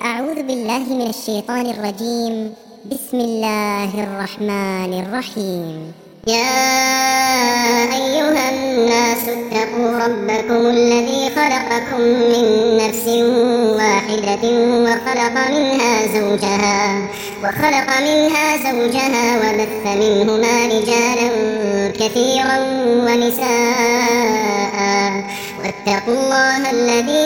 أعوذ بالله من الشيطان الرجيم. بسم الله الرحمن الرحيم. يا أيها الناس اتقوا ربكم الذي خلقكم من نفس واحدة وخلق منها زوجها وبث منهما رجالا كثيرا ونساء واتقوا الله الذي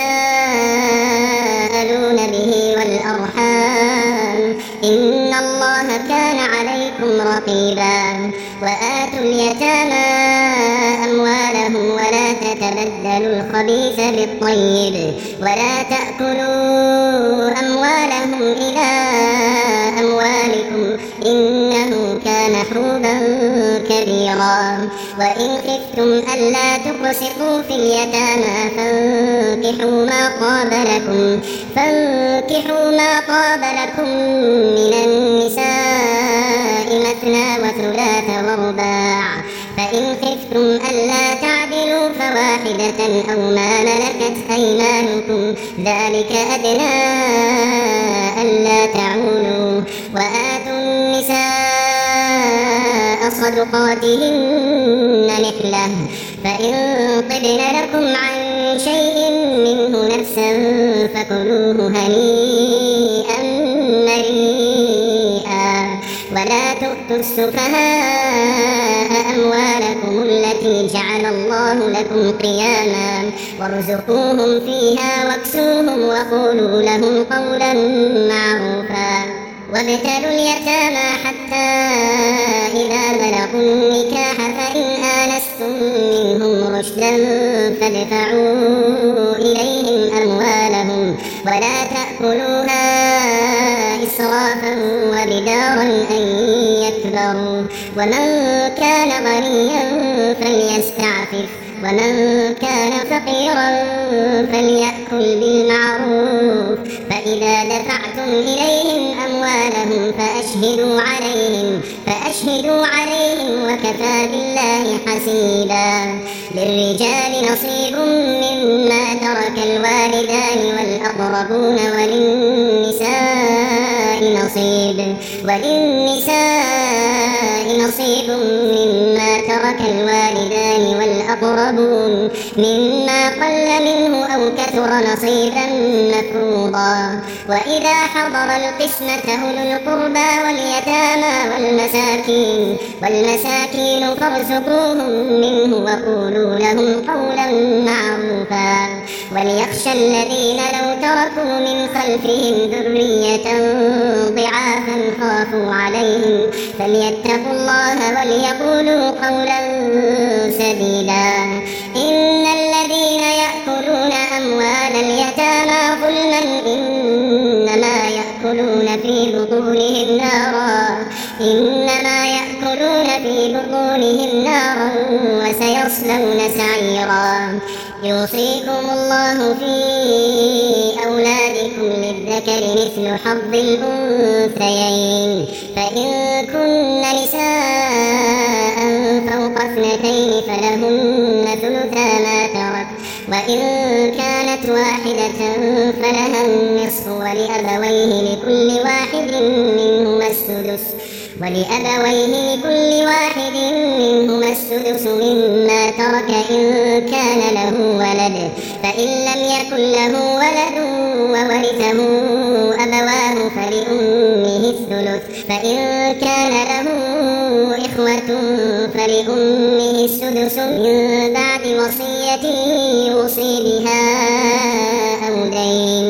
تساءلون به والأرحام إن الله كان عليكم رقيبا. وآتوا اليتامى أموالهم ولا تتبدلوا الخبيث بالطيب ولا تأكلوا أموالهم إلى أموالكم إنه كان حوبا كبيرا. وإن خفتم ألا تقسطوا في اليتامى فانكحوا ما طاب لكم من النساء مثنى وثلاث ورباع. فإن خفتم ألا تعدلوا فواحدة أو ما ملكت أيمانكم ذلك أدنى ألا تعولوا. وآتوا النساء صدقاتهن نحلة فإن طبن لكم عن شيء منه نفسا فكلوه هنيئا مريئا. ولا تؤتوا السفهاء أموالكم التي جعل الله لكم قياما وارزقوهم فيها واكسوهم وقولوا لهم قولا معروفا. وابتلوا اليتامى حتى إذا بلغوا النكاح فإن آنستم منهم رشدا فادفعوا إليهم أموالهم ولا تأكلوها إسرافا وبدارا أن يكبروا. ومن كان غنيا فليستعفف ومن كان فقيرا فليأكل بالمعروف. فإذا دفعتم إليهم أموالهم فأشهدوا عليهم وكفى بالله حسيبا. للرجال نصيب مما ترك الوالدان والأقربون وللنساء نصيب مما ترك الوالدان والأقربون مما قل منه أو كثر نصيبا مفروضا. وإذا حضر القسمة أولو القربى واليتامى والمساكين فارزقوهم منه وقولوا لهم قولا معروفا. وليخشى الذين لو تركوا من خلفهم ذرية ضعافا خافوا عليهم فليتقوا الله وليقولوا قولا سديدا. إن الذين يأكلون أموال اليتامى ظلما إنما يأكلون في بطونهم نارا وسيصلون سعيرا. يوصيكم الله في أولادكم للذكر مثل حظ الأنثيين فإن كن نساء فوق اثنتين فلهن ثلثا ما ترك وإن كانت واحدة فلها النصف ولأبويه لكل واحد منهما السدس مما ترك إن كان له ولد. فإن لم يكن له ولد وورثه أبواه فلأمه الثلث. فإن كان له إخوة فلأمه السدس من بعد وصية يوصي بها أو دين.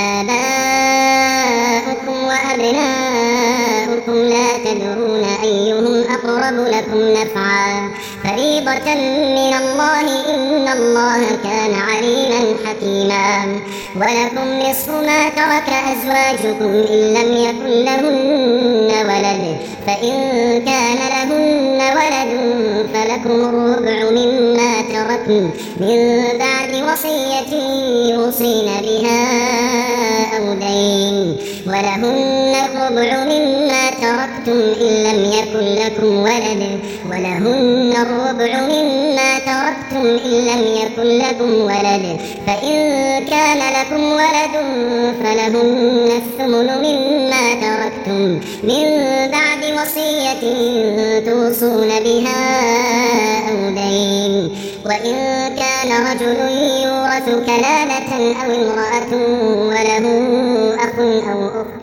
آباؤكم وأبناؤكم لا تدرون أيهم أقرب لكم نفعا فريضة من الله إن الله كان عليما حكيما. ولكم نصف ما ترك أزواجكم إن لم يكن لهن ولد فإن كان لهن ولد فلكم الربع مما تركن من بعد وصية يوصين بها أو دين. ولهن الربع مما تركتم إن لم يكن لكم ولد فإن كان لكم ولد فلهن الثمن مما تركتم من بعد وصية توصون بها أو دين. وإن كان رجل يورث كلالة أو امرأة وله أخ أو أخت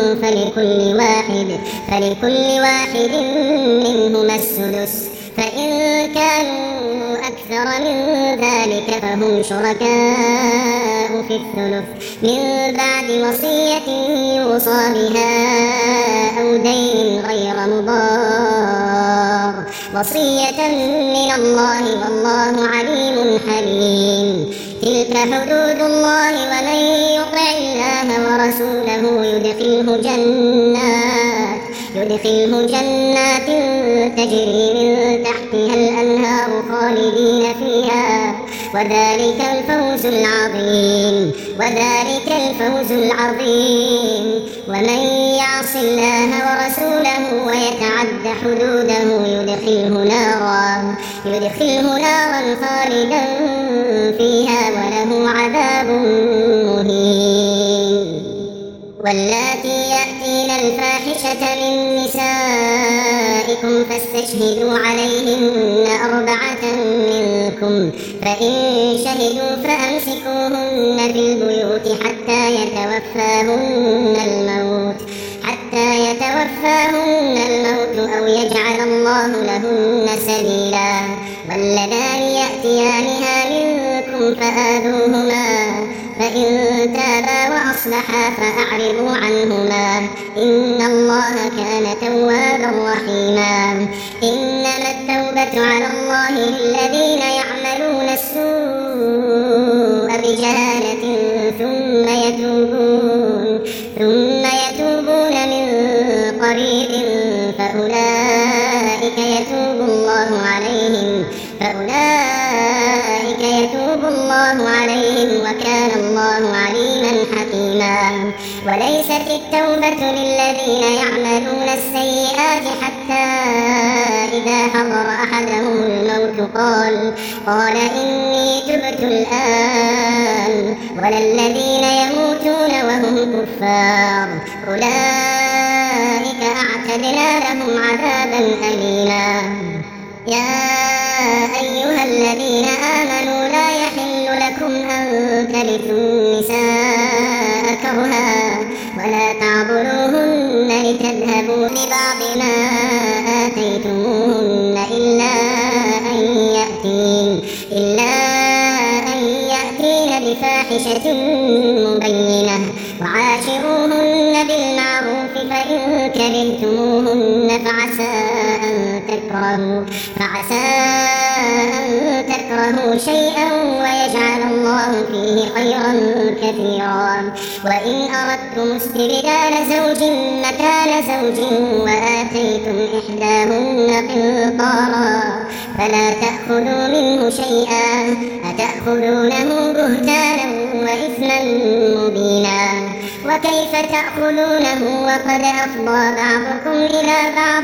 فلكل واحد منهما السدس، فإن كانوا أكثر من ذلك فهم شركاء في الثلث من بعد وصية يوصى بها أو دين غير مضار، وصية من الله والله عليم حليم. تلك حدود الله ومن يطع الله ورسوله يدخله جنات تجري من تحتها الأنهار خالدين فيها، وذلك الفوز العظيم. ومن يعص الله ورسوله ويتعد حدوده يدخله نارا خالدا فيها وله عذاب مهين. واللاتي يأتين الفاحشة من نسائكم فاستشهدوا عليهن 4 منكم، فإن شهدوا فأمسكوهن في البيوت حتى يتوفاهن الموت أو يجعل الله لهن سبيلا. واللذان يأتيانها منكم فآذوهما، فإن تابا وأصلحا فأعرضوا عنهما، إن الله كان توابا رحيما. إنما التوبة على الله للذين يعملون السوء بجهالة ثم يتوبون من قريب فأولئك يتوب الله عليهم وكان الله عليما حكيما. وليست التوبة للذين يعملون السيئات حتى إذا حضر أحدهم الموت قال إني تبت الآن، ولا الذين يموتون وهم كفار أولئك أعتدنا لهم عذابا أليما. يا أيها الذين آمنوا لا يحل لكم أن ترثوا النساء كرها ولا تعضلوهن لتذهبوا ببعض ما آتيتموهن إلا أن يأتين بفاحشة مبينة، وعاشروهن بالمعروف، فإن كرهتموهن فعسى أن تكرهوا شيئا ويجعل الله فيه خيرا كثيرا. وإن أردتم استبدال زوج مكان زوج وآتيتم إحداهن قنطارا فلا تأخذوا منه شيئا، أتأخذونه بهتانا وإثما مبينا. وكيف تأخذونه وقد أفضى بعضكم إلى بعض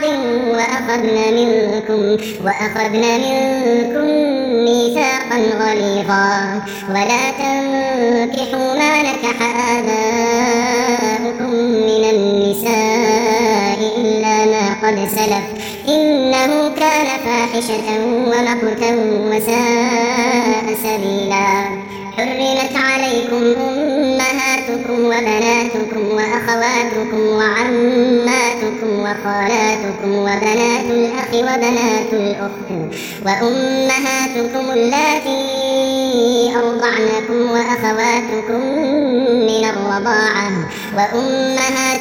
وأخذنا منكم ميثاقا غليظا. ولا تنكحوا ما نكح آباؤكم من النساء إلا ما قد سلف، إنه كان فاحشة ومقتا وساء سبيلا. حرمت عليكم أمهاتكم وبناتكم وأخواتكم وعماتكم وخالاتكم وبنات الأخ وبنات الأخت وأمهاتكم اللاتي أرضعنكم وأخواتكم من الرضاعة وأمهات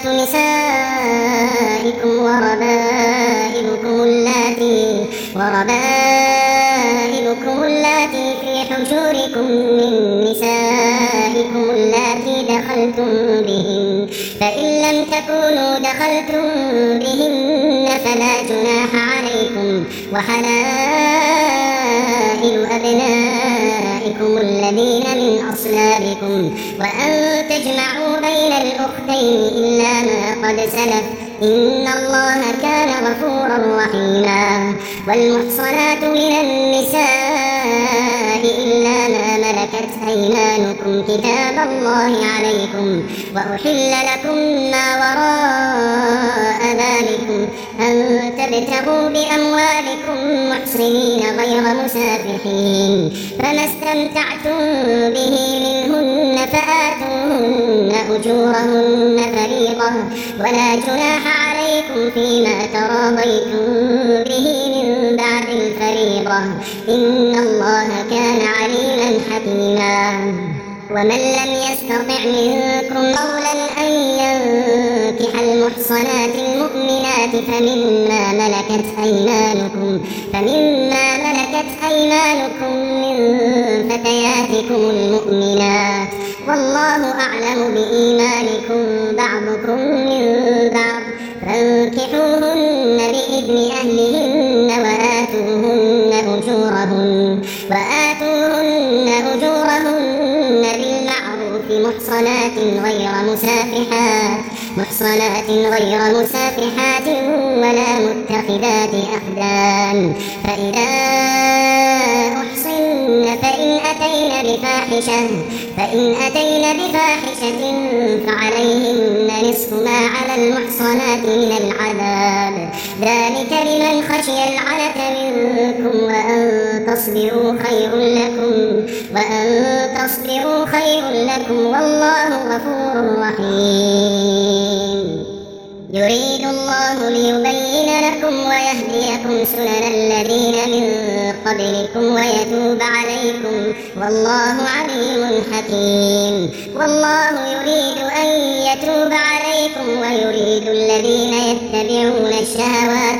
نسائكم وربائبكم أيمانكم اللاتي في حجوركم من نسائكم اللاتي دخلتم بهن، فإن لم تكونوا دخلتم بهن فلا جناح عليكم، وحلائل أبنائكم الذين من أصلابكم، وأن تجمعوا بين الأختين إلا ما قد سلف، إن الله كان غفورا رحيما. والمحصنات من النساء إلا ما ملكت أيمانكم كتاب الله عليكم، وأحل لكم ما وراء ذلكم أن تبتغوا بأموالكم محصنين غير مسافحين، فما استمتعتم به منهن فآتوهن أجورهن فريضة، ولا جناح عليكم فيما تراضيتم به من بعد الفريضة، إن الله كان عليما حكيما. ومن لم يستطع منكم قولا أن ينكح المحصنات المؤمنات فمما ملكت أيمانكم من فتياتكم المؤمنات، والله أعلم بإيمانكم بعضكم من بعض، فانكحوهن بإذن أهلهن وآتوهن أجورهن بالمعروف محصنات غير مسافحات ولا متخذات أخدان، فإذا أحصن فإن أتين بفاحشة فعليهن نصف ما على المحصنات من العذاب، ذلك لمن خشي العنة منكم، وأن تصبروا خير لكم والله غفور رحيم. يريد الله ليبين لكم ويهديكم سنن الذين من قبلكم ويتوب عليكم، والله عليم حكيم. والله يريد أن يتوب عليكم ويريد الذين يتبعون الشهوات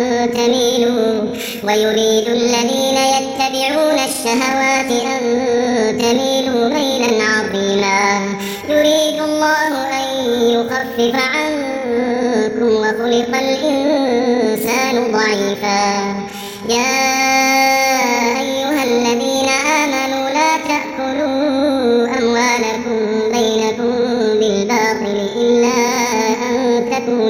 أن تميلوا ميلا عظيما. يريد الله أن يخفف عنكم وخلق الإنسان ضعيفا. يا أيها الذين آمنوا لا تأكلوا أموالكم بينكم بالباطل إلا أن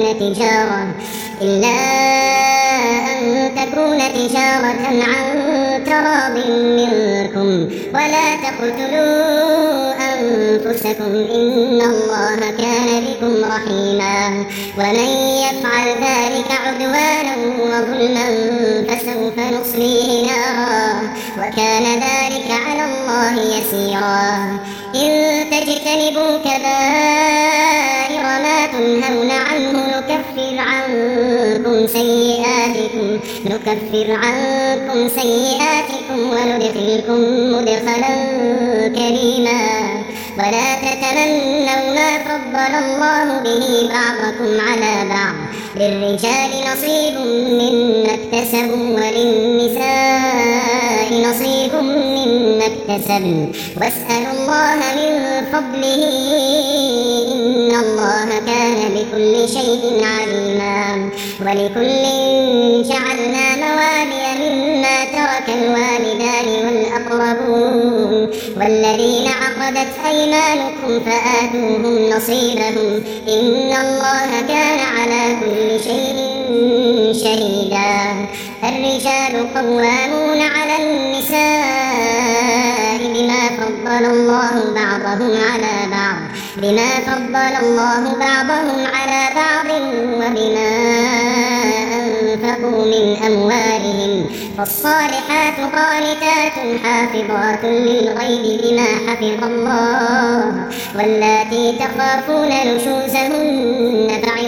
تكون تجارة عن تراض منكم، ولا تقتلوا أنفسكم إن الله كان بكم رحيما. ومن يفعل ذلك عدوانا وظلما فسوف نصليه نارا، وكان ذلك على الله يسيرا. إن تجتنبوا كبائر ما تنهون عنه نكفر عنكم سيئاتكم وندخلكم مدخلا كريما. ولا تتمنوا ما فضل الله به بعضكم على بعض، للرجال نصيب مما اكتسبوا وللنساء نصيب مما اكتسبن، واسألوا الله من فضله إن الله كان بكل شيء عليما. ولكل جعلنا موالي مما ترك الوالدان والأقربون والذين عقدت أيمانكم فآتوهم نصيبهم إن الله كان على كل شيء شهيدا. الرجال قوامون على النساء بما فضل الله بعضهم على بعض وبما أنفقوا من أموالهم، فالصالحات قانتات حافظات للغيب بما حفظ الله. واللاتي تخافون نشوزهن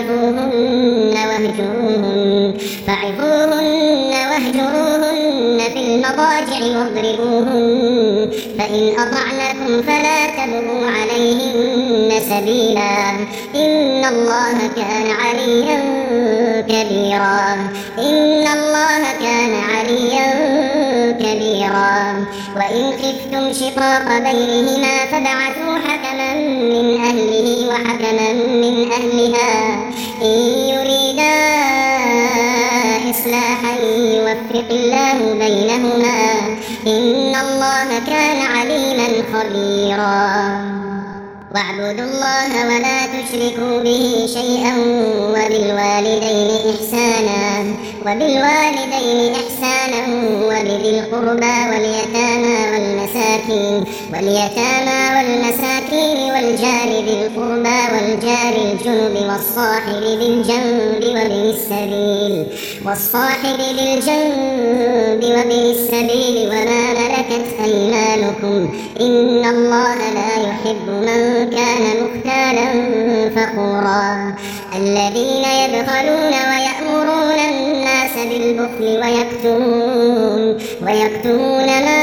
فعظوهن واهجروهن في المضاجع واضربوهن، فإن أطعنكم فلا تبغوا عليهن سبيلا إن الله كان عليا كبيرا. وإن خفتم شقاق بينهما فابعثوا حكما من أهله وحكما من أهلها إن يريدا إصلاحا يوفق الله بينهما إن الله كان عليما خبيرا واعبدوا الله ولا تشركوا به شيئا وبالوالدين إحسانا وبذي القربى واليتامى والمساكين والجار ذي القربى والجار الجنب والصاحب بالجنب وابن السبيل وما ملكت أيمانكم إن الله لا يحب من كان مختالا فخورا الذين يبخلون ويأمرون الناس بالبخل ويكتمون ما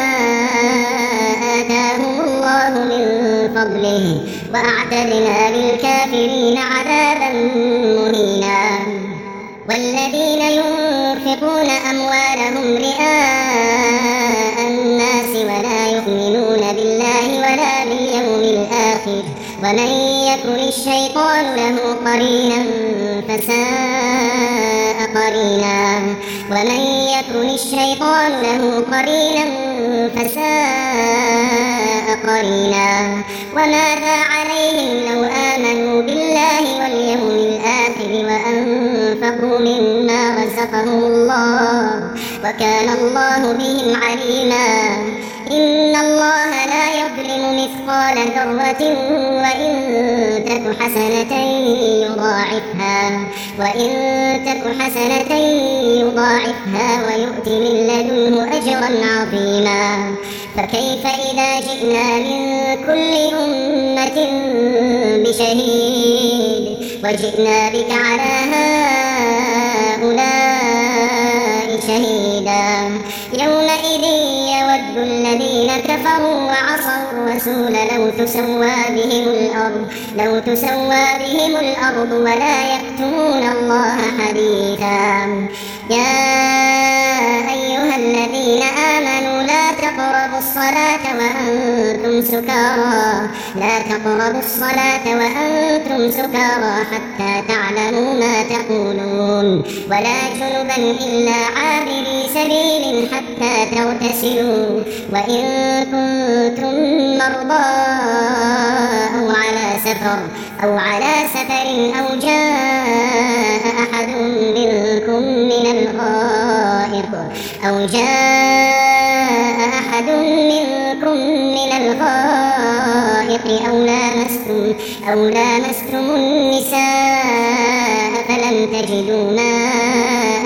آتاهم الله من فضله وأعتدنا للكافرين عذابا مهينا والذين ينفقون أموالهم رئاء الناس ولا يؤمنون بالله ولا باليوم الآخر ومن يكن الشيطان له قرينا فساء قرينا وماذا عليهم لو آمنوا بالله واليوم الآخر وأنفقوا مما رزقهم الله وكان الله بهم عليما إن الله لا يظلم مثقال ذرة وإن تك حسنة يضاعفها ويؤت من لدنه أجرا عظيما فكيف إذا جئنا من كل أمة بشهيد وجئنا بك على هؤلاء شهيدا يومئذ يود الذين كفروا وعصوا الرسول لو تسوى بهم الأرض ولا يكتمون الله حديثا يا أيها الذين آمنوا لا تقربوا الصلاة وأنتم سكارى حتى تعلموا ما تقولون ولا جنبا إلا عابري سبيل حتى تغتسلوا وإن كنتم مرضى أو على سفر أو جاء أحد منكم من الغائط أو لامستم النساء فلم تجدوا ماء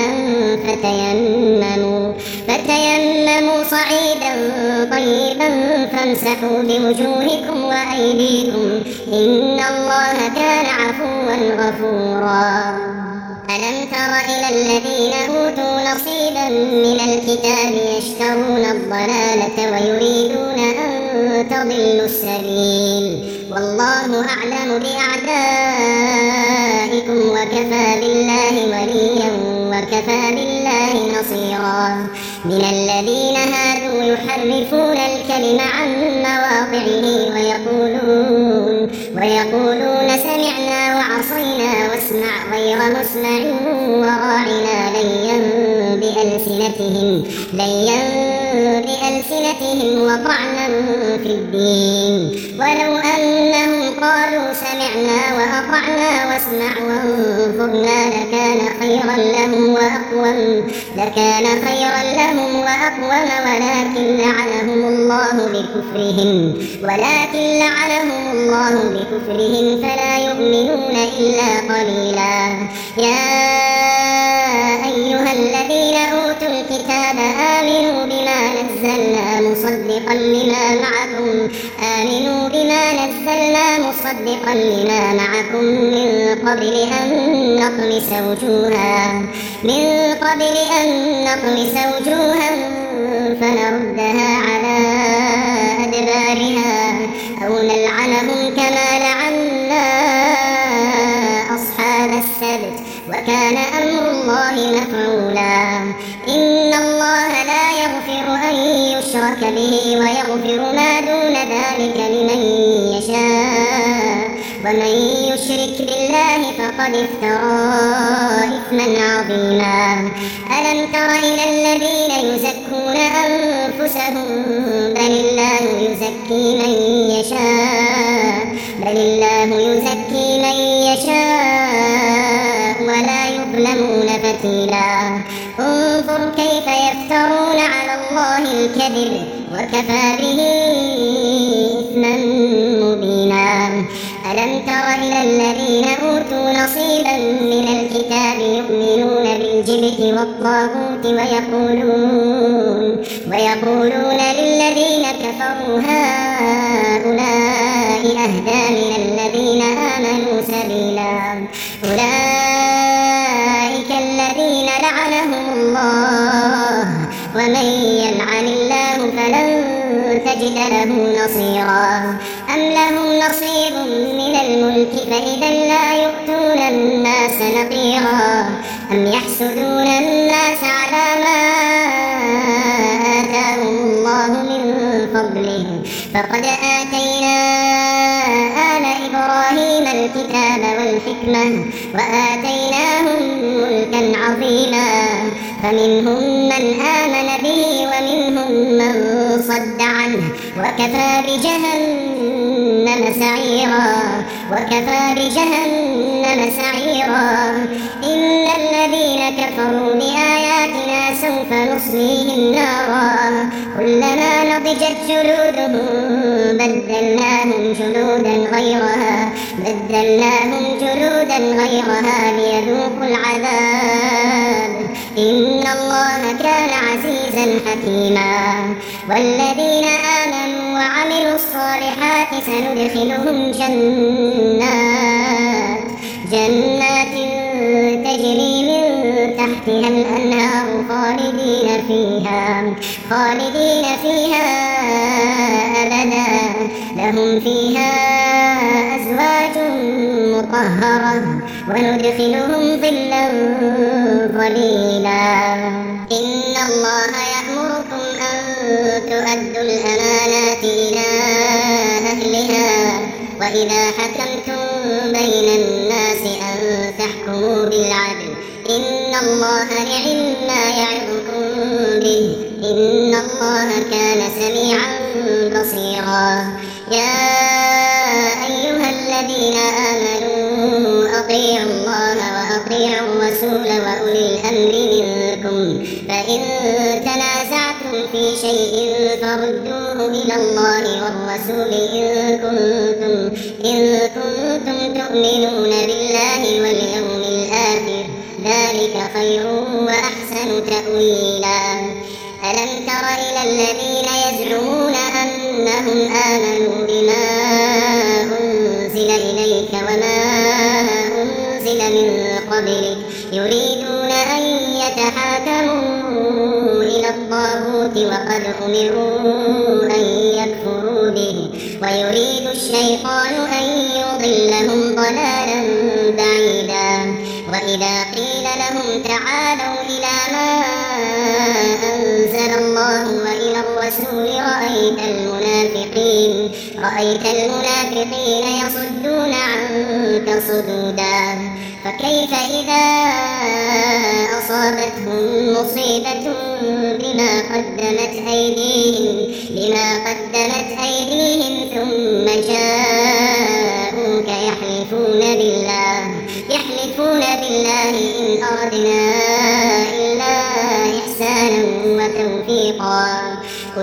فتيمموا صعيدا طيبا فامسحوا بوجوهكم وأيديكم إن الله كان عفوا غفورا ألم تر إلى الذين أوتوا نصيبا من الكتاب يشترون الضلالة ويريدون أن تضلوا السبيل والله أعلم بأعدائكم وكفى بالله وليا وكفى بالله نصيرا من الذين هادوا يحرفون الكلم عن مواضعه ويقولون سمعنا وعصينا واسمع غير مسمع وراعنا ليا بألسنتهم وطعنا في الدين ولو أنهم قالوا سمعنا وأطعنا واسمع وانظرنا لكان خيرا لهم وأقوم ولكن لعنهم الله بكفرهم فلا يؤمنون إلا قليلا يا أيها الذين أوتوا الكتاب آمنوا بما نزلنا مصدقا لما معكم من قبل أن نطمس وجوها فنردها على أدبارها أو نلعنهم كما لعنا أصحاب السبت وكان أمر الله مفعولا إن الله لا يغفر أن يشرك يشرك به ويغفر ما دون ذلك لمن يشاء ومن يشرك بالله فقد افترى إثما عظيما. ألم تر إلى الذين يزكون أنفسهم بل الله يزكي من يشاء ولا يظلمون فتيلا. انظر كيف يفترون على الله الكذب وكفى به إثما مبينا. ألم تر إلى الذين أوتوا نصيبا من الكتاب يؤمنون بالجبت والطاغوت ويقولون للذين كفروا هؤلاء أهدى من الذين آمنوا سبيلا. أولئك الذين لعنهم الله ومن يلعن الله فلن تجد له نصيرا. أم لهم نصيب من الملك فإذا لا يؤتون الناس نقيرا. أم يحسدون الناس على ما آتاهم الله من فضله فقد آتينا آل إبراهيم الكتاب والحكمة وآتيناهم ملكا عظيما. فمنهم من آمن به ومنهم من صد عنه وكفى بجهنم سعيرا. إن الذين كفروا بآياتنا سوف نصليهم نارا كلما نضجت جلودهم بدلناهم جلودا غيرها ليذوقوا العذاب إن الله كان عزيزا حكيما. والذين آمنوا وعملوا الصالحات سندخلهم جنات تجري من تحتها الأنهار خالدين فيها أبدا لهم فيها أزواج مطهرة وندخلهم ظلا ظليلا. إن الله يأمركم أن تؤدوا الأمانات إلى أهلها وإذا حكمتم بين الناس أن تحكموا بالعدل إن الله نعم ما يعظكم به إن الله كان سميعا بصيرا. يا أيها الذين آمنوا أطيعوا الله وأطيعوا الرسول وأولي الأمر منكم فإن تنازعتم في شيء فردوه إلى الله والرسول إن كنتم تؤمنون بالله واليوم الآخر ذلك خير وأحسن تأويلا. ألم تر إلى الذين يزعمون أنهم آمنوا بما أنزل إليك وما أنزل من قبلك يريدون أن يتحاكموا إلى الطاغوت وقد أمروا أن يكفروا به ويريد الشيطان أن يضلهم ضلالا بعيدا. وإذا قيل لهم تعالوا إلى ما أنزل الله وإلى الرسول رأيت المنافقين يصدون عنك صدودا. فكيف إذا أصابتهم مصيبة بما قدمت أيديهم ثم جاءوك يحلفون بالله إن أردنا إلا إحسانا وتوفيقا.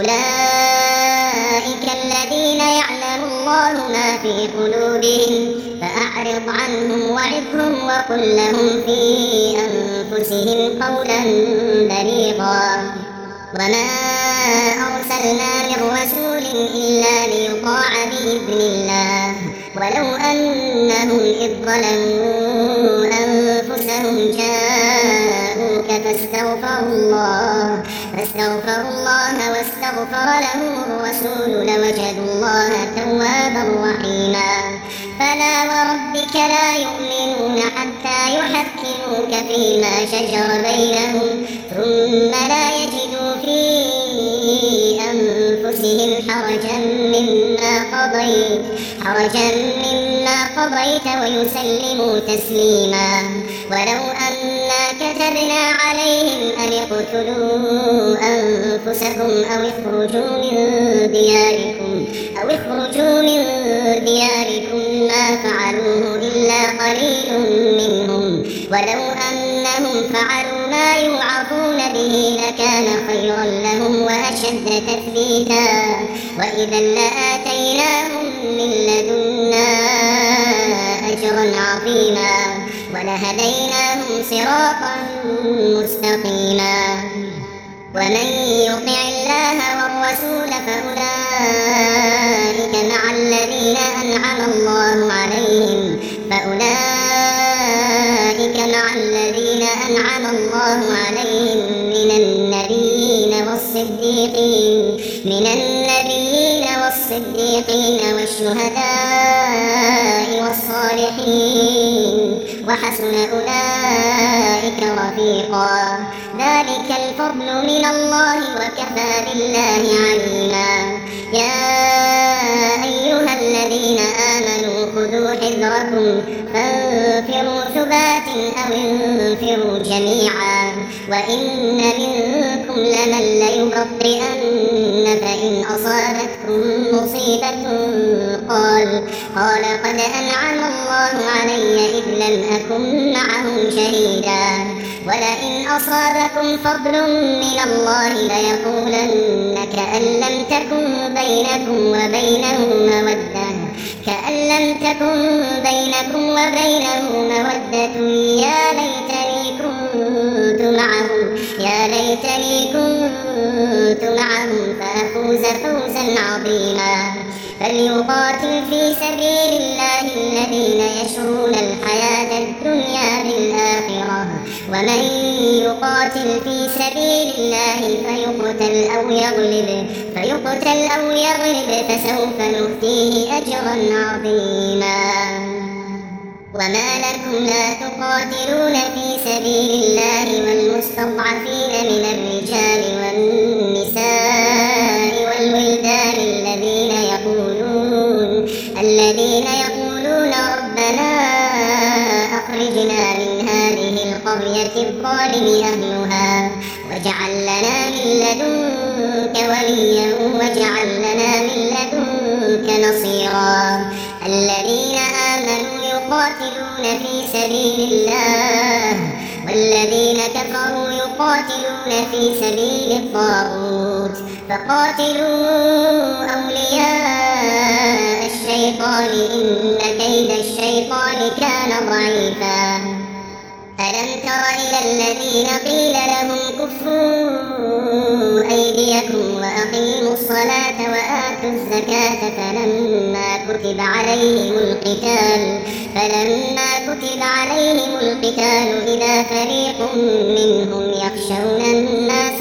أولئك الذين يعلم الله ما في قلوبهم فأعرض عنهم وعظهم وقل لهم في أنفسهم قولا بليغا. وما أرسلنا من رسول إلا ليطاع بإذن الله ولو أنهم إذ ظلموا أنفسهم جاءوك فاستغفروا الله واستغفر لهم الرسول لوجدوا الله توابا رحيما. فلا وربك لا يؤمنون حتى يحكموك فيما شجر بينهم ثم لا يجدوا في أنفسهم حرجا مما قضيت ويسلموا تسليما. ولو أنا كتبنا عليهم أن اقتلوا أنفسكم أو اخرجوا من دياركم ما فعلوه إلا قليل منهم، ولو أنهم فعلوا ما يوعظون به لكان خيرا لهم وأشد تثبيتا، وإذا لآتيناهم من لدنا أجرا عظيما ولهديناهم صراطا مستقيما. ومن يطع الله والرسول فأولئك مع الذين أنعم الله عليهم من النبيين والصديقين والشهداء والصالحين وحسن أولئك رفيقا. ذلك الفضل من الله وكفى بالله عليما. يا أيها الذين آمنوا خذوا حذركم فانفروا ثبات أو انفروا جميعا، وإن منكم لمن ليبطئن فإن أصابتكم مصيبة قال قد أنعم الله علي إذ لم أكن معهم شهيدا، ولئن أصابكم فضل من الله ليقولن كأن لم تكن بينكم وبينه مودة يا ليتني كنت معهم فأفوز فوزا عظيما. فليقاتل في سبيل الله الذين يشرون الحياة الدنيا بالآخرة، ومن يقاتل في سبيل الله فيقتل أو يغلب فسوف نؤتيه أجرا عظيما. وما لكم لا تقاتلون في سبيل الله والمستضعفين من الرجال والنساء والولدان الذين يقولون ربنا أخرجنا من هذه القرية الظالم أهلها واجعل لنا من لدنك وليا واجعل لنا من لدنك نصيرا. الذين آمنوا يقاتلون في سبيل الله والذين كفروا يقاتلون في سبيل الطاغوت فقاتلوا أولياء الشيطان إن كيد الشيطان كان ضعيفا. ألم تر إلى الذين قيل لهم كفوا أيديكم وأقيموا الصلاة وآتوا الزكاة فلما كتب عليهم القتال إذا فريق منهم يخشون الناس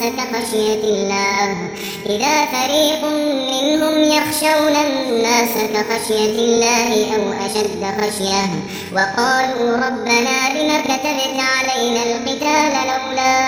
كخشية الله أو أشد خشية وقالوا ربنا لم كتبت علينا القتال لولا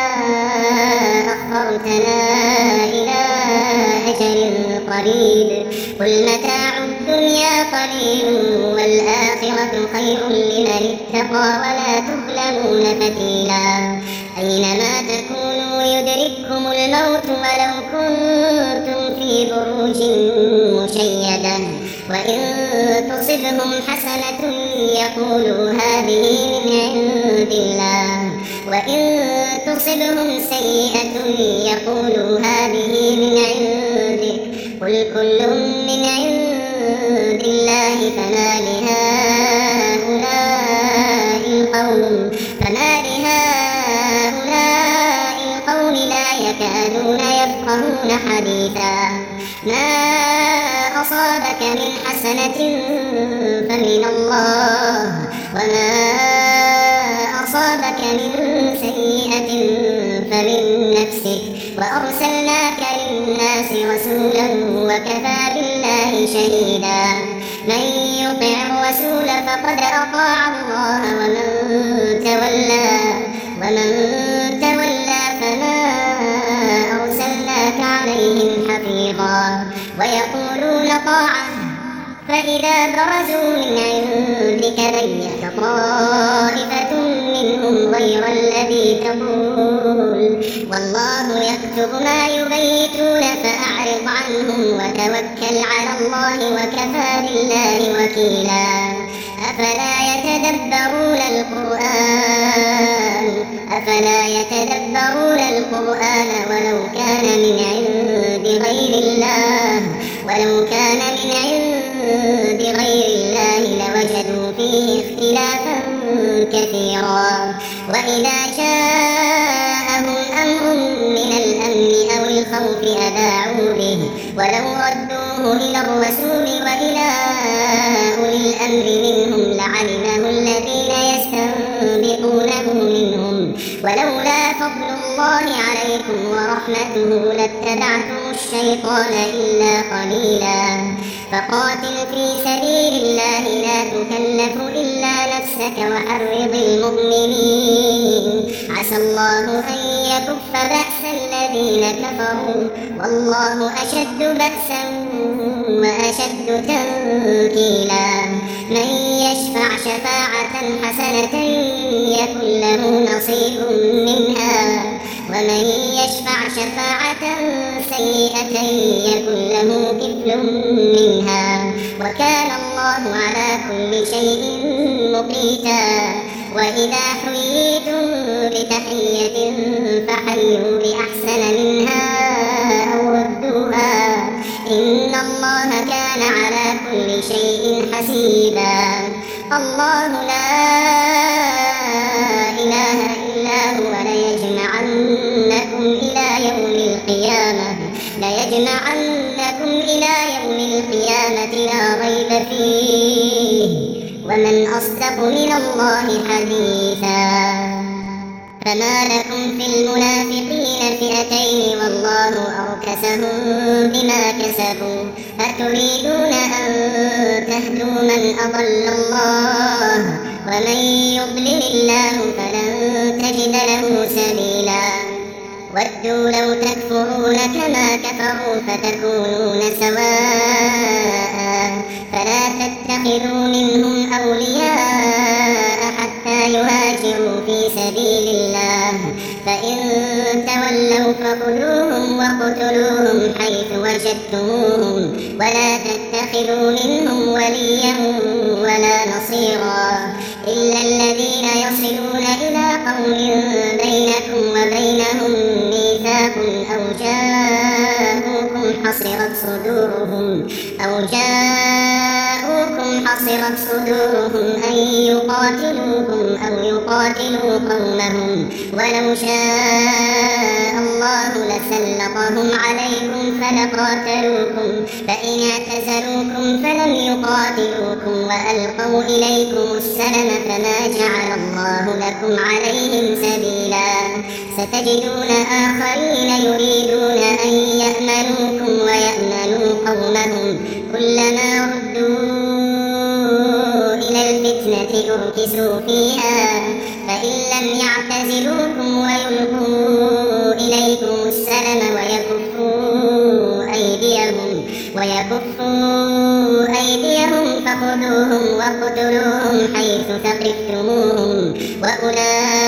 أخرتنا إلى أجل قريب قل متاع الدنيا قليل والآخرة خير لمن اتقى ولا تظلمون فتيلا. أينما تكونوا يدرككم الموت ولو كنتم في بروج مشيدة وإن تصبهم حسنة يقولوا هذه من عند الله وإن تصبهم سيئة يقولوا هذه من عندك قل كل من عند الله فما لهؤلاء القوم لا يكادون يفقهون حديثا. ما أصابك من حسنة فمن الله وما أصابك من سيئة فمن نفسك وأرسلناك للناس رسولا وكفى بالله شهيدا. من يطع الرسول فقد أطاع الله ومن تولى فما أرسلناك عليهم ويقولون طاعة فإذا برزوا من عندك بيت طائفة منهم غير الذي تقول والله يكتب ما يبيتون فأعرض عنهم وتوكل على الله وكفى بالله وكيلا أفلا يتدبرون القرآن ولو كان من عند غير الله لوجدوا فيه اختلافا كثيرا وإذا جاءهم أمر من الأمن أو الخوف أذاعوا به ولو ردوه إلى الرسول وإلى أولي الأمر منهم لعلمه الذين يستنبطونه منهم ولولا فضل الله عليكم ورحمته لاتبعتم الشيطان إلا قليلا فقاتل في سبيل الله لا تكلف إلا نفسك وحرض المؤمنين عسى الله أن يكف بأس الذين كفروا والله أشد بأسا وأشد تنكيلا من يشفع شفاعة حسنة يكن له نصيب منها ومن يشفع شفاعة سيئة يكن له كفل منها وكان الله على كل شيء مقيتا وإذا حييتم بتحية فحيوا بأحسن منها أو ردوها إن الله كان على كل شيء حسيبا الله لا إله إلا هو ليجمعنكم إلى يوم القيامة لا ريب فيه ومن أصدق من الله حديثا فما لكم في المنافقين فئتين والله أركسهم بما كسبوا أتريدون أن تهدوا من أضل الله ومن يضلل الله فلن تجد له سبيلا ودوا لو تكفرون كما كفروا فتكونون سواء فلا تتخذوا منهم أولياء حتى يهاجروا في سبيل الله فإن تولوا فخذوهم واقتلوهم حيث وجدتموهم ولا تتخذوا منهم وليا ولا نصيرا إلا الذين يصلون إلى قوم بينكم وبينهم ميثاق أو جاءوكم حصرت صدورهم أن يقاتلوكم أو يقاتلوا قومهم ولو شاء الله لسلطهم عليكم فلقاتلوكم فإن اعتزلوكم فلم يقاتلوكم وألقوا إليكم السلم فما جعل الله لكم عليهم سبيلا ستجدون آخرين يريدون أن يأمنوكم ويأمنوا قومهم كلما ردوا إلى الفتنة أركسوا فيها فإن لم يعتزلوكم ويلقوا إليكم السلم ويكفوا أيديهم فخذوهم واقتلوهم حيث ثقفتموهم وأولئكم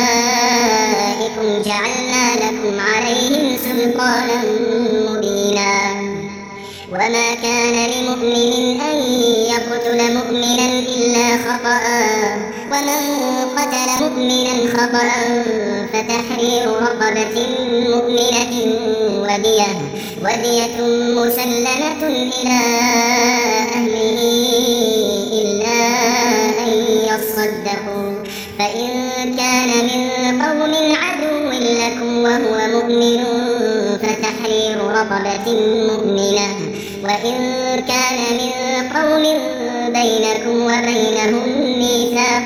جعلنا لكم عليهم سلطانا مبينا وما كان لمؤمن أن يقتل مؤمنا إلا خطأ ومن قتل مؤمنا خطأ فتحرير رقبة مؤمنة ودية مسلمة إلى أهله إلا أن يصدقوا فإن كان من قوم عدو لكم وهو مؤمن فتحرير رقبة مؤمنة وإن كان من قوم بينكم وبينهم ميثاق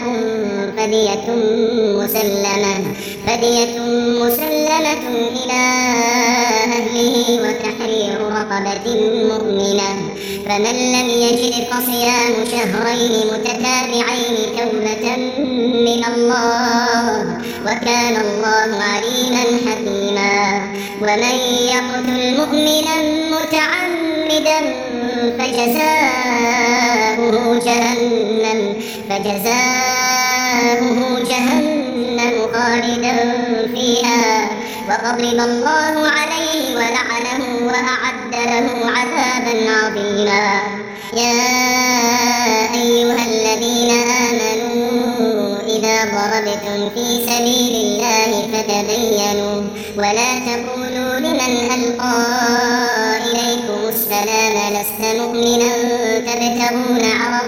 فدية مسلمة إلى أهله وتحرير رقبة مؤمنة فمن لم يجد فصيام شهرين متتابعين توبة من الله وكان الله عليما حكيما ومن يقتل مؤمنا متعمدا خالدا فجزاؤه جهنم خالدا فيها وغضب الله عليه ولعنه وأعد له عذابا عظيما. يا أيها الذين آمنوا إذا ضربتم في سبيل الله فتبينوا ولا تقولوا لمن ألقى إليكم السلام لست مؤمنا تبتغون عرض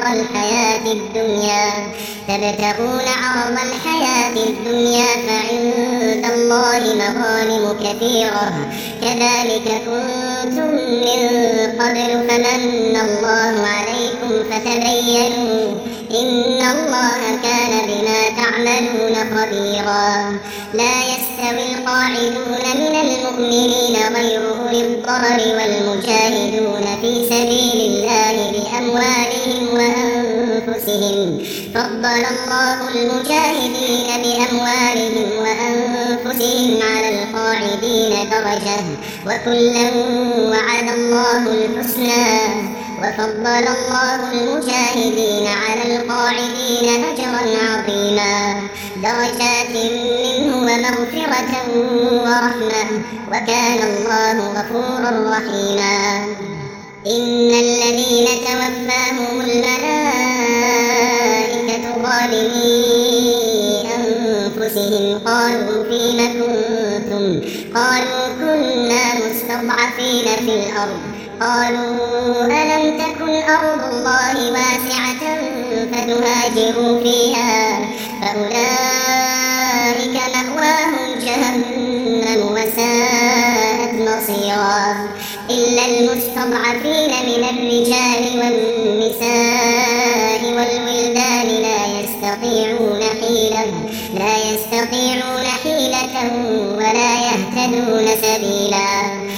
الحياة الدنيا فعند الله مغانم كثيرة كذلك كنتم من قبل فمن الله عليكم فتبينوا إن الله كان بما تعملون خبيرا. لا يستوي القاعدون من المؤمنين غير أولي الضرر والمجاهدون في سبيل الله بأموالهم وأنفسهم فضل الله المجاهدين بأموالهم وأنفسهم على القاعدين درجة وكلا وعد الله الحسنى وفضل الله المجاهدين على القاعدين أجرا عظيما درجات منه ومغفرة ورحمة وكان الله غفورا رحيما. إن الذين توفاهم الملائكة ظالمي أنفسهم قالوا فيم كنتم قالوا كنا مستضعفين في الأرض قالوا ألم تكن أرض الله واسعة فتهاجروا فيها فأولئك مأواهم جهنم وساءت مصيرا. إلا المستضعفين من الرجال والنساء والولدان لا يستطيعون حيلة ولا يهتدون سبيلا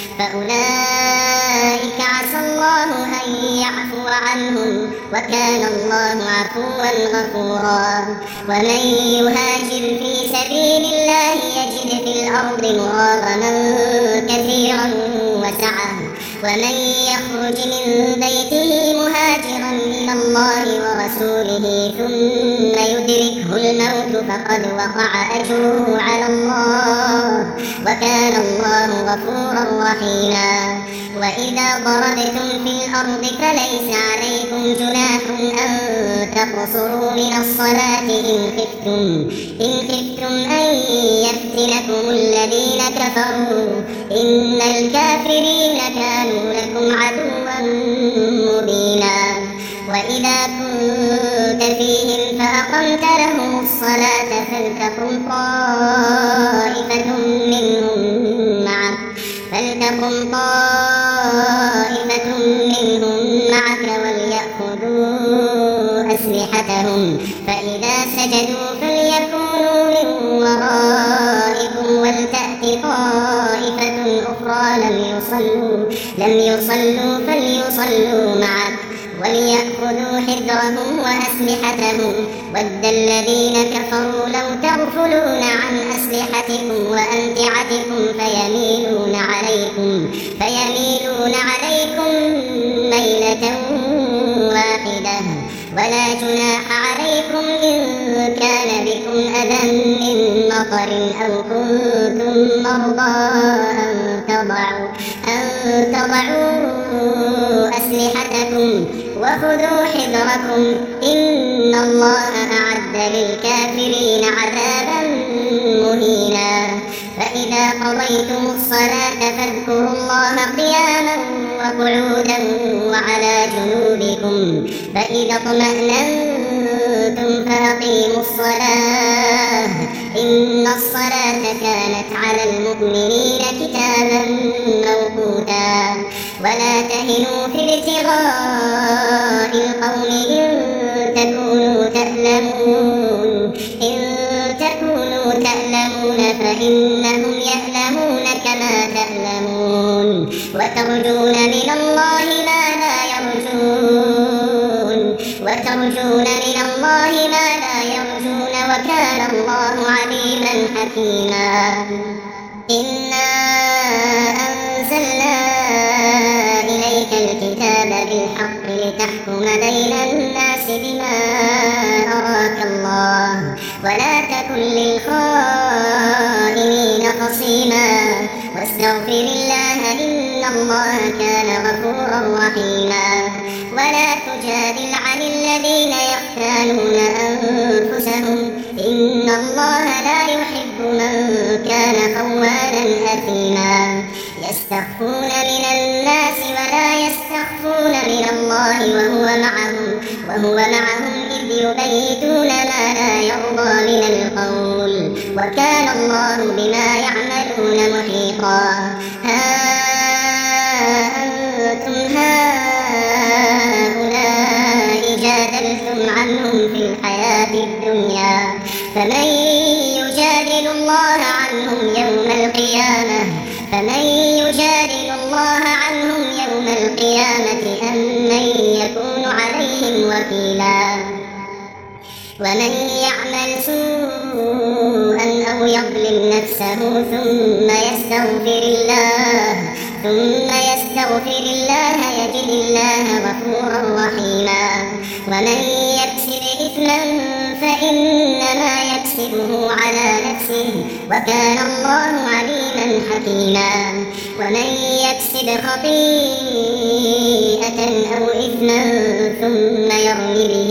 فأولئك عسى الله أن يعفو عنهم وكان الله عفوا غفورا. ومن يهاجر في سبيل الله يجد في الأرض مراغما كثيرا وسعة ومن يخرج من بيته مهاجرا إلى الله ورسوله ثم يدركه الموت فقد وقع أجره على الله وكان الله غفورا رحيما. وإذا ضربتم في الأرض فليس عليكم جناح أن تقصروا من الصلاة إن خفتم أن يفتنكم الذين كفروا إن الكافرين كانوا لكم عدوا مبينا. وإذا كنت فيهم فأقمت لهم الصلاة فلتقم طائفة منهم معك وليأخذوا أسلحتهم فإذا سجدوا فليكونوا من ورائكم ولتأت طائفة أخرى لم يصلوا فليصلوا معك وليأخذوا حذرهم وأسلحتهم ود الذين كفروا لو تغفلون عن أسلحتكم وأمتعتكم فيميلون عليكم ميلة واحدة ولا جناح عليكم إن كان بكم أذى من مطر أو كنتم مرضى أن تضعوا أسلحتكم وخذوا حذركم إن الله أعد للكافرين عذابا مهينا. فإذا قضيتم الصلاة فاذكروا الله قياما وقعودا وعلى جنوبكم فإذا اطمأننتم فأقيموا الصلاة إن الصلاة كانت على المؤمنين كتابا موقوتا. ولا تهنوا في ابتغاء القوم إن تكونوا تألمون فإنهم يألمون كما تألمون وترجون من الله ما لا يرجون وكان الله عليما حكيما. إنا أنزلنا إليك الكتاب تحكم بين الناس بما أراك الله ولا تكن للخائنين خصيما واستغفر الله إن الله كان غفورا رحيما ولا تجادل عن الذين يختانون أنفسهم إن الله لا يحب من كان خوانا أثيما يستخفون من الناس ولا يستخفون من الله وهو معهم إذ يبيتون ما لا يرضى من القول وكان الله بما يعملون محيطا ها أنتم هؤلاء جادلتم عنهم في الحياة الدنيا فمن يجادل الله عنهم يوم القيامة أم من يكون عليهم وكيلا ومن يعمل سوءا أو يظلم نفسه ثم يستغفر الله يجد الله غفورا رحيما ومن يكسب إثما فإنما يكسبه على نفسه وكان الله عليما حكيما ومن يكسب خطيئة أو إثما ثم يرم به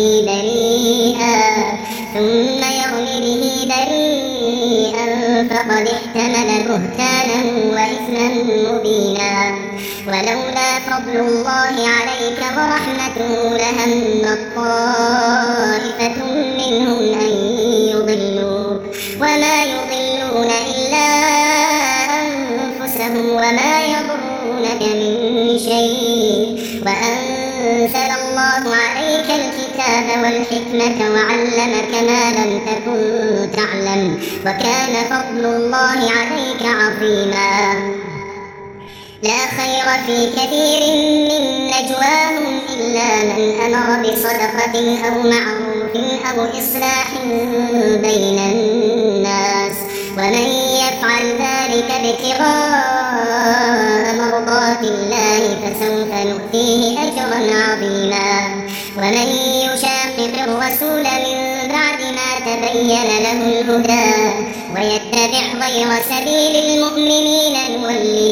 بريئا فقد احتمل بهتانا وإثما مبينا ولولا فضل الله عليك ورحمته لهم طائفة منهم أن يضلوك وما يضلون إلا أنفسهم وما يضرونك من شيء وأنزل الله عليك الكتاب والحكمة وعلمك ما لم تكن تعلم وكان فضل الله عليك عظيما لا خير في كثير من نجواهم إلا من أمر بصدقة أو معروف أو إصلاح بين الناس ومن يفعل ذلك ابتغاء مرضات الله فسوف نؤتيه أجرا عظيما ومن يشاقق الرسول من بعد ما تبين له الهدى ويتبع غير سبيل المؤمنين نوله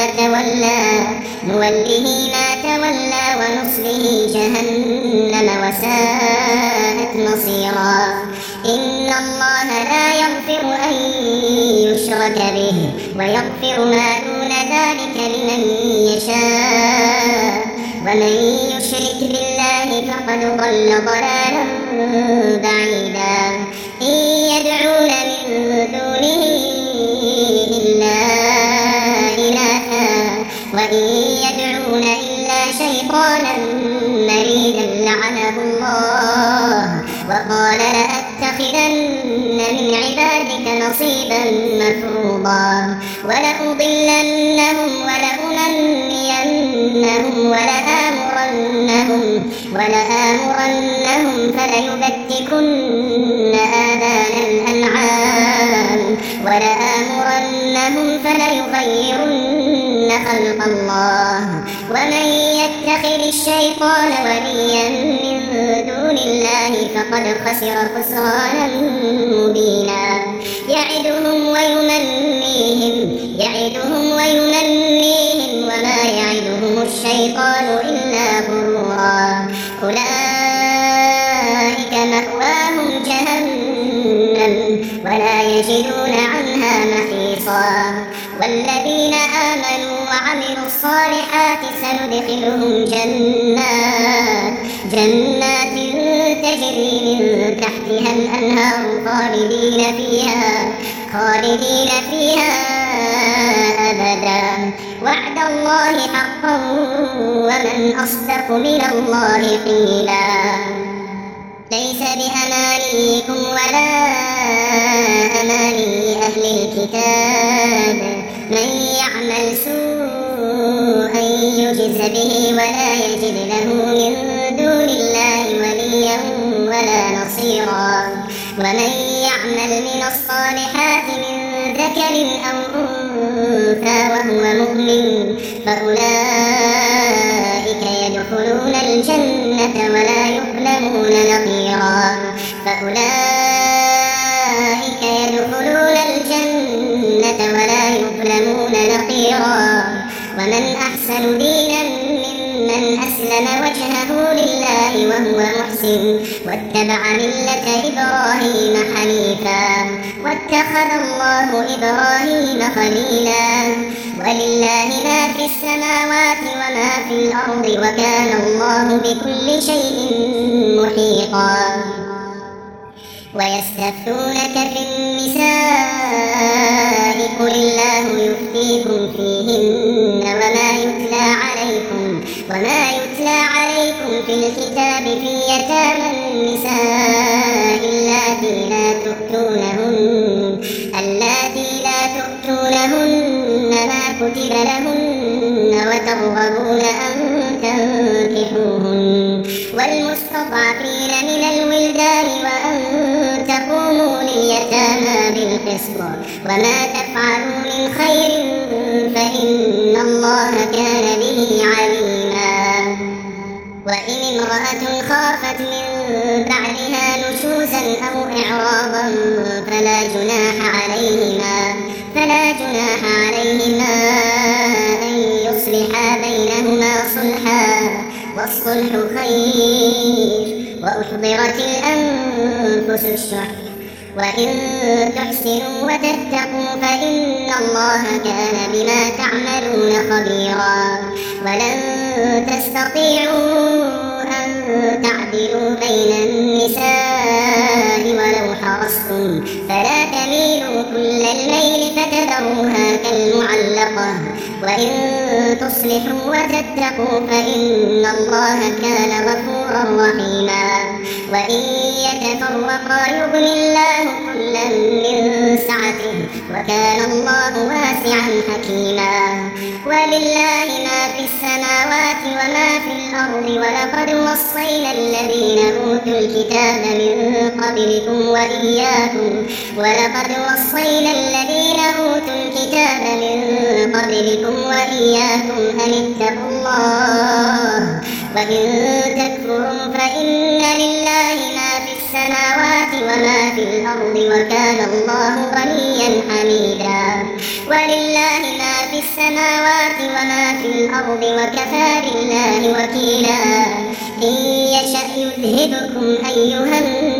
ما تولى ونصله جهنم وساءت مصيرا إن الله لا يغفر أن يشرك به ويغفر ما دون ذلك لمن يشاء ومن يشرك بالله فقد ضل ضلالا بعيدا إن يدعون من دونه إلا إناثا وإن يدعون إلا شيطانا مريدا لعنه الله وقال لأتخذن من عبادك نصيبا مفروضا ولأضلنهم ولأمنينهم ولآمرنهم فليبتكن آذان الأنعام ولآمرنهم فليغيرن خلق الله ومن يتخذ الشيطان وليا من دون الله فقد خسر خسرانا مبينا يعدهم ويمنيهم وما يعدهم الشيطان إلا غرورا أولئك مأواهم جهنم ولا يجدون عنها محيصا والذين آمنوا وعملوا الصالحات سندخلهم جنات تجري من تحتها الأنهار خالدين فيها أبدا وعد الله حقا ومن أصدق من الله قيلا ليس بأمانيكم ولا أماني أهل الكتاب من يعمل سوءا يجز به ولا يجد له من دون الله وليا ولا نصيرا ومن يعمل من الصالحات من ذكر أو أنثى وهو مؤمن فأولئك يدخلون الجنة ولا يظلمون نقيرا ومن أحسن دينا ممن أسلم وجهه لله وهو محسن واتبع ملة إبراهيم حنيفا واتخذ الله إبراهيم خليلا ولله ما في السماوات وما في الأرض وكان الله بكل شيء محيطا ويستفتونك في النساء قل الله يفتيكم فيهن وما يتلى عليكم في الكتاب في يتامى النساء اللاتي لا تؤتونهن ما كتب لهن وترغبون أن تنكحوهن والمستضعفين من الولدان وأن تقوموا لليتامى بالقسط وما تفعلوا من خير فإن الله كان به عليما وإن امرأة خافت من بعدها نشوزا أو إعراضا فلا جناح عليهما أن يصلحا بينهما صلحا والصلح خير وأحضرت الأنفس الشح وإن تحسنوا وتتقوا فإن الله كان بما تعملون خبيرا ولن تستطيعوا أن تعدلوا بين النساء ولو حرصتم فلا تميلوا كل الميل فتذروها كالمعلقة وإن تصلحوا وتتقوا فإن الله كان غفورا رحيما وإن يتفرقا يغن الله كلا من سعته وكان الله واسعا حكيما ولله ما في السماوات وما في الأرض ولقد وصينا الذين أوتوا الكتاب من قبلكم وإياكم أن اتقوا الله وإن تكفروا فإن لله ما في السماوات وما في الأرض وكان الله غنيا حميدا ولله ما في السماوات وما في الأرض وكفى بالله وكيلا إن يشأ يذهبكم أيها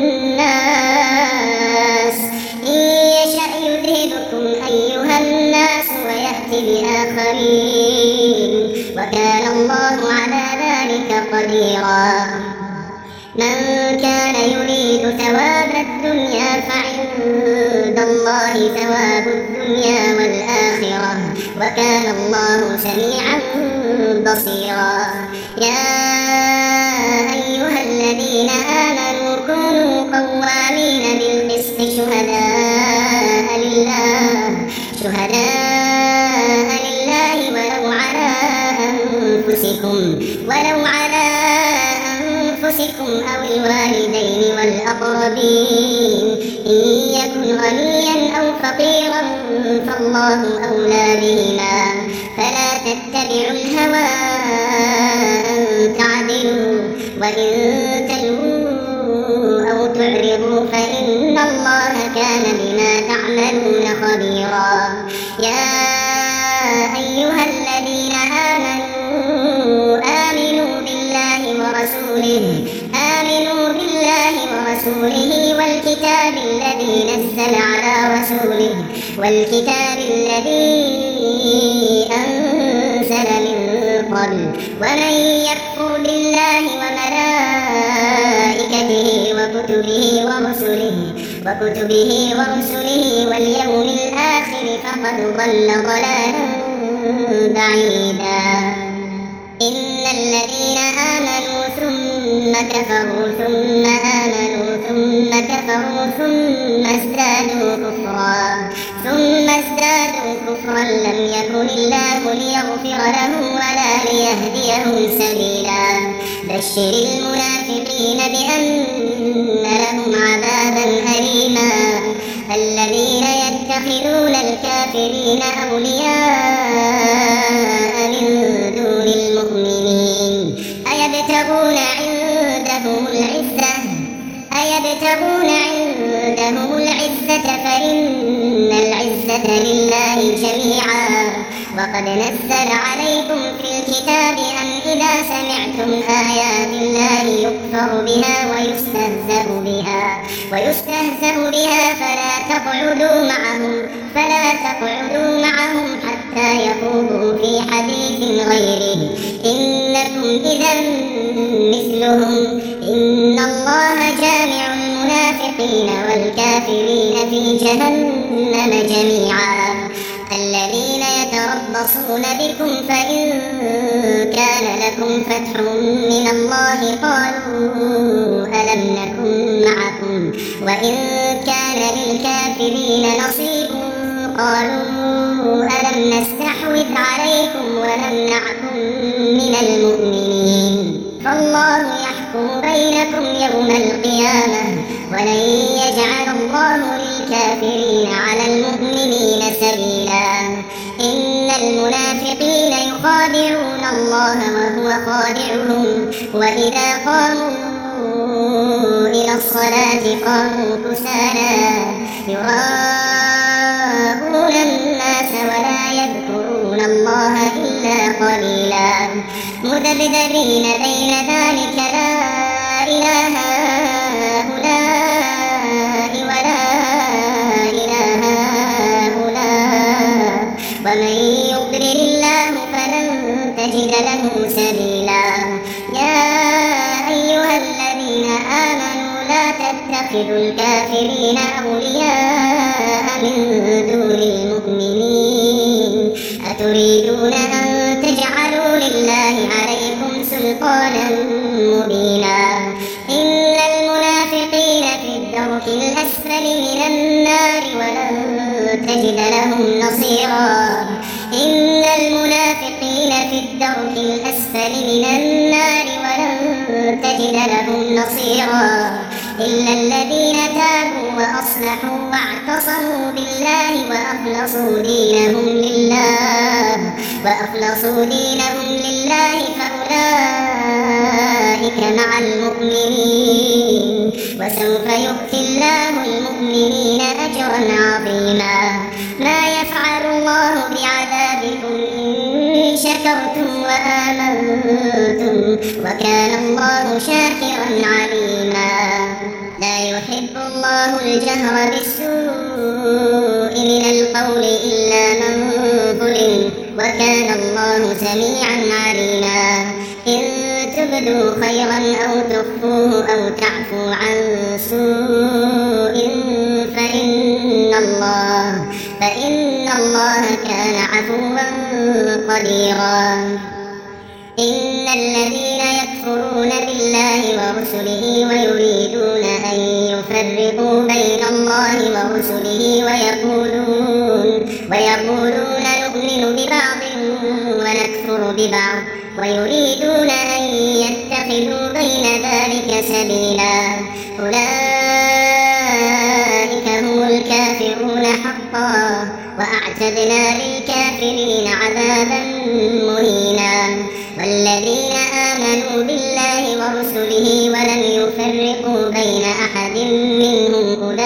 الناس ويأتي بآخرين وكان الله على ذلك قديرا من كان يريد ثواب الدنيا فعند الله ثواب الدنيا والآخرة وكان الله سميعا بصيرا يا أيها الذين آمنوا كونوا قوامين بالقسط شهداء لله ولو على أنفسكم أو الوالدين والأقربين إن يكن غنيا أو فقيرا فالله أولى بهما فلا تتبعوا الهوى أن تعدلوا وإن تلووا أو تعرضوا فإن الله كان بما تعملون خبيرا يا أيها الذين آمنوا بالله ورسوله والكتاب الذي نزل على رسوله والكتاب الذي أنزل من قبل ومن يكفر بالله وملائكته وكتبه ورسله واليوم الآخر فقد ضل ضلالا بعيدا إن الذين آمنوا ثم كفروا ثم آمنوا ثم كفروا ثم ازدادوا كفرا لم يكن الله ليغفر لهم ولا ليهديهم سبيلا بشر المنافقين بأن لهم عذابا أليما الذين يتخذون الكافرين أولياء من دون المؤمنين أيبتغون عندهم العزة فإن العزة لله جميعا وقد نزل عليكم في الكتاب أن إذا سمعتم آيات الله يكفر بها ويستهزأ بها فلا تقعدوا معهم حتى يخوضوا في حديث غيره إنكم إذا مثلهم إن الله جامع المنافقين والكافرين في جهنم جميعا الذين يتربصون بكم فإن كان لكم فتح من الله قالوا ألم نكن معكم وإن كان للكافرين نصيب قالوا ألم نستحوذ عليكم ونمنعكم من المؤمنين فالله يحكم بينكم يوم القيامة ولن يجعل الله للكافرين على المؤمنين سبيلا إن المنافقين يخادعون الله وهو خادعهم وإذا قاموا إلى الصلاة قاموا كسالى يراءون الناس ولا يذكرون الله إلا قليلا مذبذبين بين ذلك لا إله هؤلاء ولا إله هؤلاء ومن يضلل الله فلن تجد له سبيلا يا أيها الذين آمنوا لا تتخذوا الكافرين أولياء من دون المؤمنين أتريدون أن تجعلوا لله عليكم سلطانا مبينا إن المنافقين في الدرك الأسفل من النار ولن تجد لهم نصيرا إن المنافقين في الدرك الأسفل من النار ولن تجد لهم نصيرا إلا الذين تابوا وأصلحوا واعتصموا بالله وأخلصوا دينهم لله فأولئك مع المؤمنين وسوف يؤتي الله المؤمنين أجرا عظيما ما يفعل الله بعذابكم إن شكرتم وآمنتم وكان الله شاكرا عليما لا يحب الله الجهر بالسوء من القول إلا من ظلم وكان الله سميعا عليما إن تبدوا خيرا أو تخفوه أو تعفوا عن سوء فإن الله كان عفوا قديرا إن الذين يكفرون بالله ورسله ويريدون أن يفرقوا بين الله ورسله ويقولون نؤمن ببعض ونكفر ببعض ويريدون أن يتخذوا بين ذلك سبيلا أولئك هم الكافرون حقا وأعتدنا للكافرين عذابا مهينا والذين آمنوا بالله ورسله ولم يفرقوا بين أحد منهم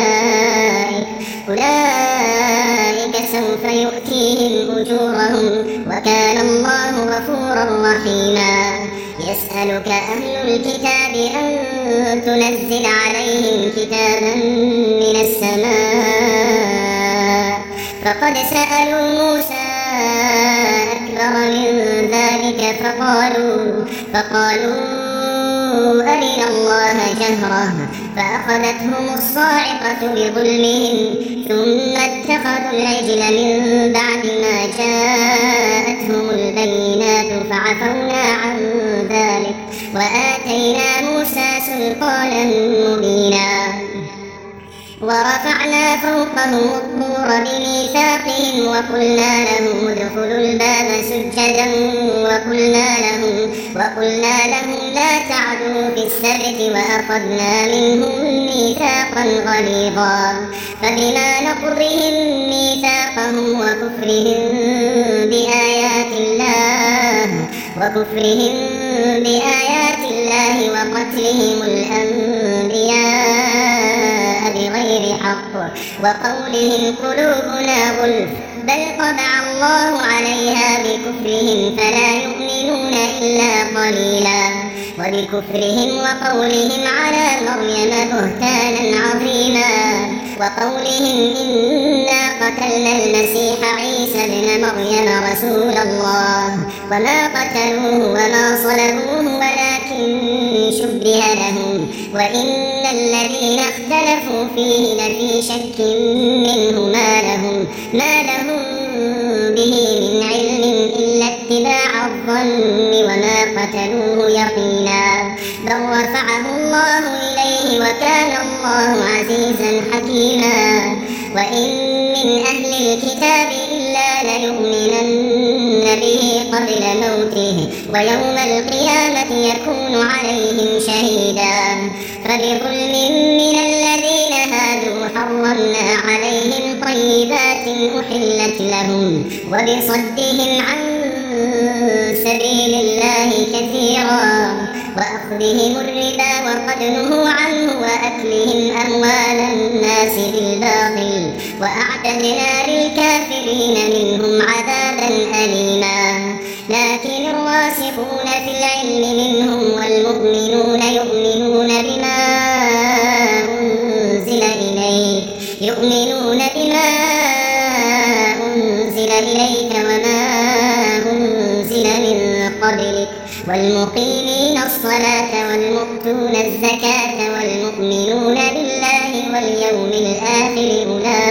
أولئك سوف يؤتيهم أجورهم وكان الله غفورا رحيما يسألك أهل الكتاب أن تنزل عليهم كتابا من السماء فقد سألوا موسى أكبر من ذلك فقالوا أرنا الله جهرة فأخذتهم الصاعقة بظلمهم ثم اتخذوا العجل من بعد ما جاءتهم البينات فعفونا عن ذلك وآتينا موسى سلطانا مبينا ورفعنا فوقهم الطور بميثاقهم وقلنا لهم ادخلوا الباب سجدا وقلنا لهم لا تعدوا في السبت وأخذنا منهم ميثاقا غليظا فبما نقضهم ميثاقهم وكفرهم بآيات الله وقتلهم الأنبياء بغير حق وقولهم قلوبنا غلف بل طبع الله عليها بكفرهم فلا يؤمنون إلا قليلا وبكفرهم وقولهم على مريم بهتانا عظيما وقولهم إنا قتلنا المسيح عيسى ابن مريم رسول الله وما قتلوه وما صلبوه ولكن شبه لهم وإن الذين اختلفوا فيه لفي شك منه ما لهم به من علم إلا اتباع الظن وما قتلوه يقينا بل رفعه الله إليه وكان الله عزيزا حكيما وإن من أهل الكتاب إلا ليؤمنن به قبل موته ويوم القيامة يكون عليهم شهيدا فبظلم من الذين هادوا حرمنا عليهم طيبات أحلت لهم وبصدهم عن سبيل الله كثيرا وأخذهم الربا وقد نهوا عنه وأكلهم أموال الناس بالباطل وأعتدنا للكافرين منهم عذابا أليما لكن الراسخون في العلم منهم والمؤمنون يؤمنون بما أنزل إليك وما أنزل من قبلك والمقيمين الصلاة والمؤتون الزكاة والمؤمنون بالله واليوم الآخر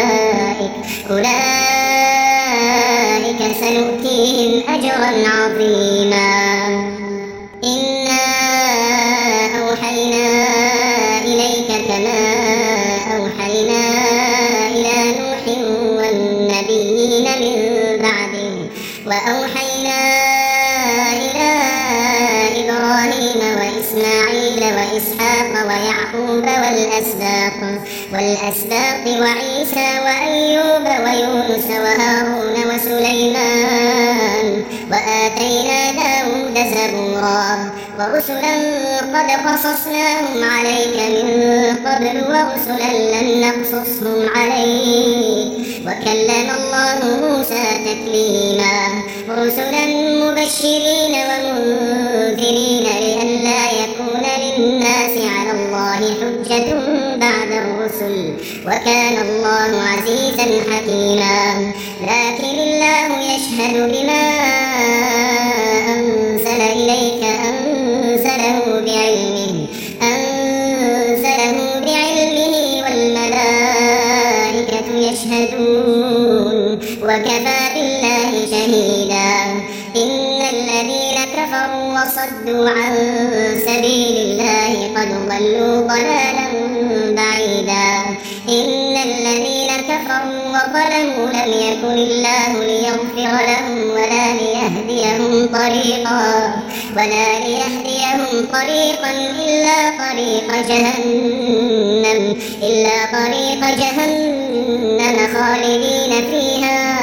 أولئك سنؤتيهم أجرا عظيما إنا أوحينا إليك كما أوحينا إلى نوح والنبيين من بعده وأوحينا إلى إبراهيم وإسماعيل وإسحاق ويعقوب والأسباط وعيسى وأيوب ويونس وهارون وسليمان وآتينا داود زبورا ورسلا قد قصصناهم عليك من قبل ورسلا لم نقصصهم عليك وكلم الله موسى تكليما رسلا مبشرين ومنذرين لئلا يكون للناس على الله حجة بعد الرسل وكان الله عزيزا حكيما لكن الله يشهد بما أنزل إليك أنزله بعلمه والملائكة يشهدون وكفى بالله شهيدا إن الذين كفروا وصدوا عن سبيل الله قد ضلوا ضلالا بعيدا إن الذين كفروا وظلموا لم يكن الله ليغفر لهم ولا ليهديهم طريقا إلا طريق جهنم خالدين فيها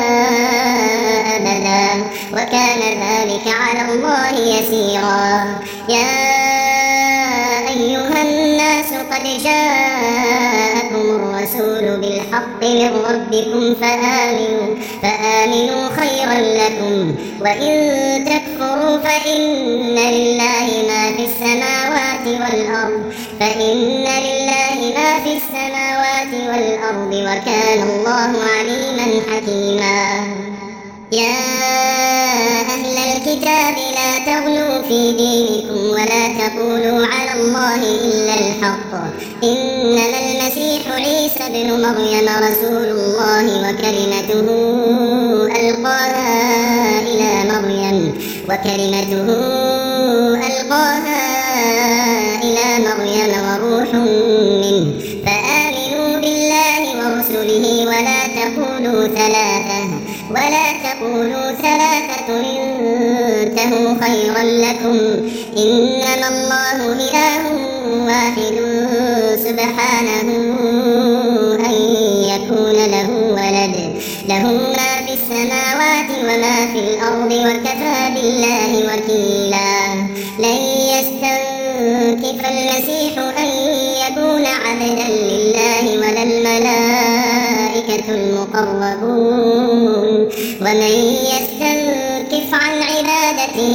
أبدا وكان ذلك على الله يسيرا يا أيها الناس قد جاءكم الرسول بالحق من ربكم فآمنوا خيرا لكم وإن تكفروا فإن لله ما في السماوات والأرض وكان الله عليما حكيما يا أهل الكتاب لا تغلوا في دينكم ولا تقولوا على الله إلا الحق إنما المسيح عيسى ابن مريم رسول الله وكلمته ألقاها إلى مريم وروح منه فآمنوا بالله تقولوا ثلاثة انتهوا خيرا لكم إنما الله إله واحد سبحانه أن يكون له ولد له ما في السماوات وما في الأرض وكفى بالله وكيلا لن يستنكف المسيح أن يكون عبدا لله ولا الملائكة المقربون ومن يستنكف عن عبادته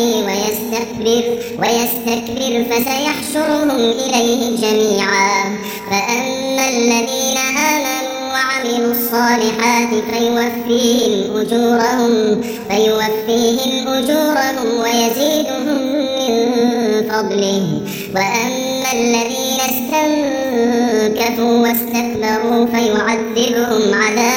ويستكبر فسيحشرهم إليه جميعا فأما الذين آمنوا وعملوا الصالحات فيوفيهم أجورهم ويزيدهم من فضله وأما الذين استنكفوا واستكبروا فيعذبهم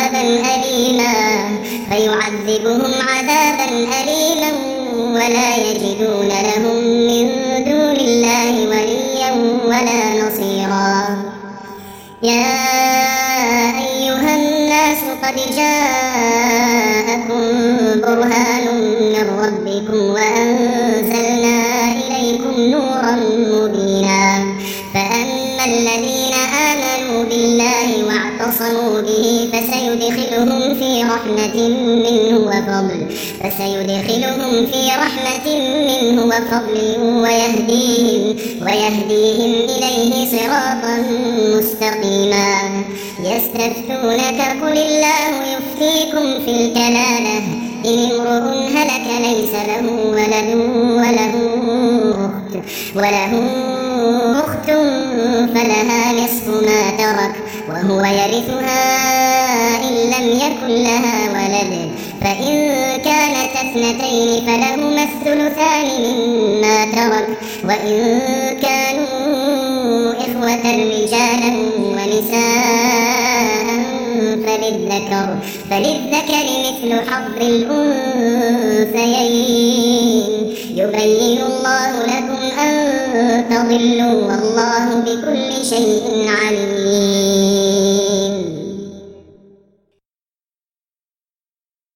عذابا أليما ولا يجدون لهم من دون الله وليا ولا نصيرا يا أيها الناس قد جاءكم برهان من ربكم وأنزلنا إليكم نورا مبينا فأما الذين آمنوا بالله واعتصموا به فسيدخلهم في رحمة منه وفضل ويهديهم إليه صراطا مستقيما يستفتونك قل الله يفتيكم في الكلالة إن امرؤ هلك ليس له ولد وله أخت فلها نصف ما ترك وهو يرثها إن لم يكن لها ولد فإن كانت اثنتين فلهما الثلثان مما ترك وإن كانوا إخوة رجالا ونساء فللذكر مثل حظ الأنثيين يبين الله لكم أن تضلوا والله بكل شيء عليم